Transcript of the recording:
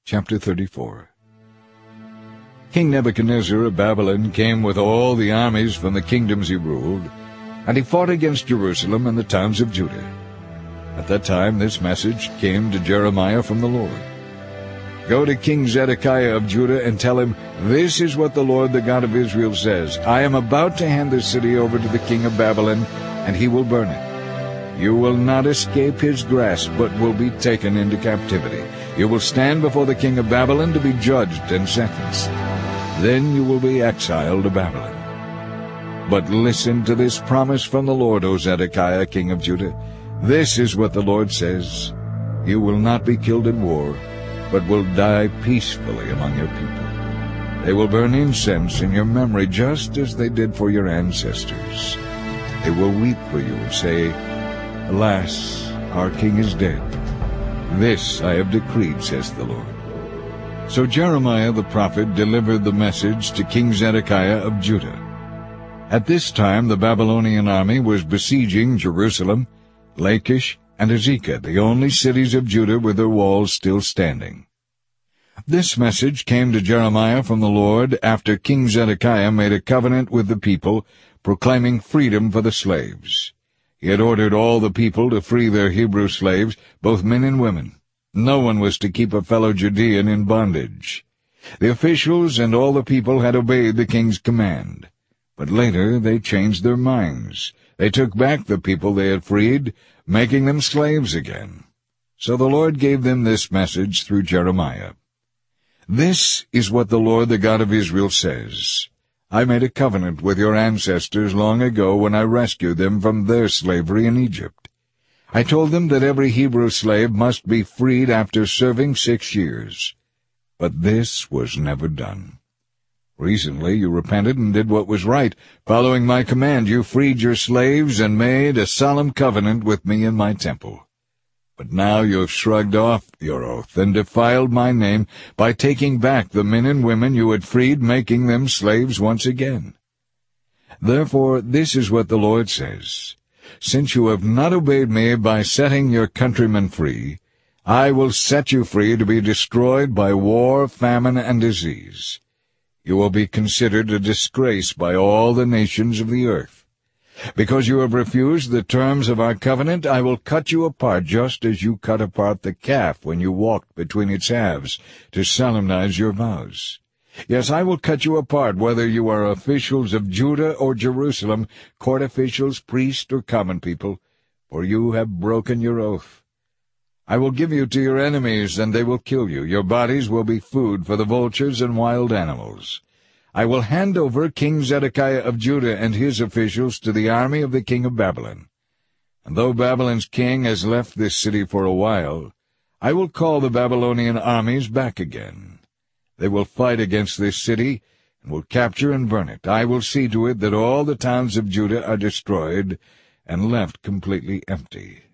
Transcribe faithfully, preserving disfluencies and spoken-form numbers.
Chapter thirty-four. King Nebuchadnezzar of Babylon came with all the armies from the kingdoms he ruled, and he fought against Jerusalem and the towns of Judah. At that time this message came to Jeremiah from the Lord. Go to King Zedekiah of Judah and tell him, This is what the Lord, the God of Israel, says. I am about to hand this city over to the king of Babylon, and he will burn it. You will not escape his grasp, but will be taken into captivity. You will stand before the king of Babylon to be judged and sentenced. Then you will be exiled to Babylon. But listen to this promise from the Lord, O Zedekiah, king of Judah. This is what the Lord says. You will not be killed in war, but will die peacefully among your people. They will burn incense in your memory just as they did for your ancestors. They will weep for you and say, Alas, our king is dead. This I have decreed, says the Lord. So Jeremiah the prophet delivered the message to King Zedekiah of Judah. At this time the Babylonian army was besieging Jerusalem, Lachish, and Azekah, the only cities of Judah with their walls still standing. This message came to Jeremiah from the Lord after King Zedekiah made a covenant with the people, proclaiming freedom for the slaves. He had ordered all the people to free their Hebrew slaves, both men and women. No one was to keep a fellow Judean in bondage. The officials and all the people had obeyed the king's command. But later they changed their minds. They took back the people they had freed, making them slaves again. So the Lord gave them this message through Jeremiah. This is what the Lord, the God of Israel, says. I made a covenant with your ancestors long ago when I rescued them from their slavery in Egypt. I told them that every Hebrew slave must be freed after serving six years. But this was never done. Recently you repented and did what was right. Following my command, you freed your slaves and made a solemn covenant with me in my temple. But now you have shrugged off your oath and defiled my name by taking back the men and women you had freed, making them slaves once again. Therefore this is what the Lord says. Since you have not obeyed me by setting your countrymen free, I will set you free to be destroyed by war, famine, and disease. You will be considered a disgrace by all the nations of the earth. Because you have refused the terms of our covenant, I will cut you apart just as you cut apart the calf when you walked between its halves to solemnize your vows. Yes, I will cut you apart whether you are officials of Judah or Jerusalem, court officials, priests, or common people, for you have broken your oath. I will give you to your enemies, and they will kill you. Your bodies will be food for the vultures and wild animals. I will hand over King Zedekiah of Judah and his officials to the army of the king of Babylon. And though Babylon's king has left this city for a while, I will call the Babylonian armies back again. They will fight against this city, and will capture and burn it. I will see to it that all the towns of Judah are destroyed and left completely empty.